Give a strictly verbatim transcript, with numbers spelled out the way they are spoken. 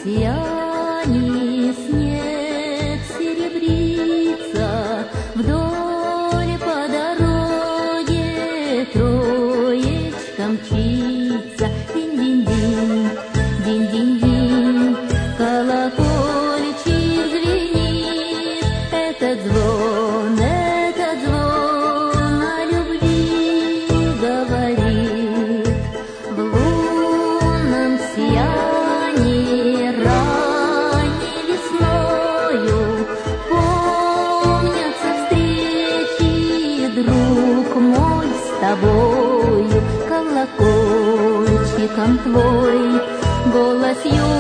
сиянии снег серебрится, вдоль по дороге троечка мчится. Динь-динь-динь, динь-динь-динь, колокольчик звенит. Этот звон, этот звон о любви говорит. В лунном сиянии ранней весною помнятся встречи, друг мой, с тобою. Колокольчиком твой голос ю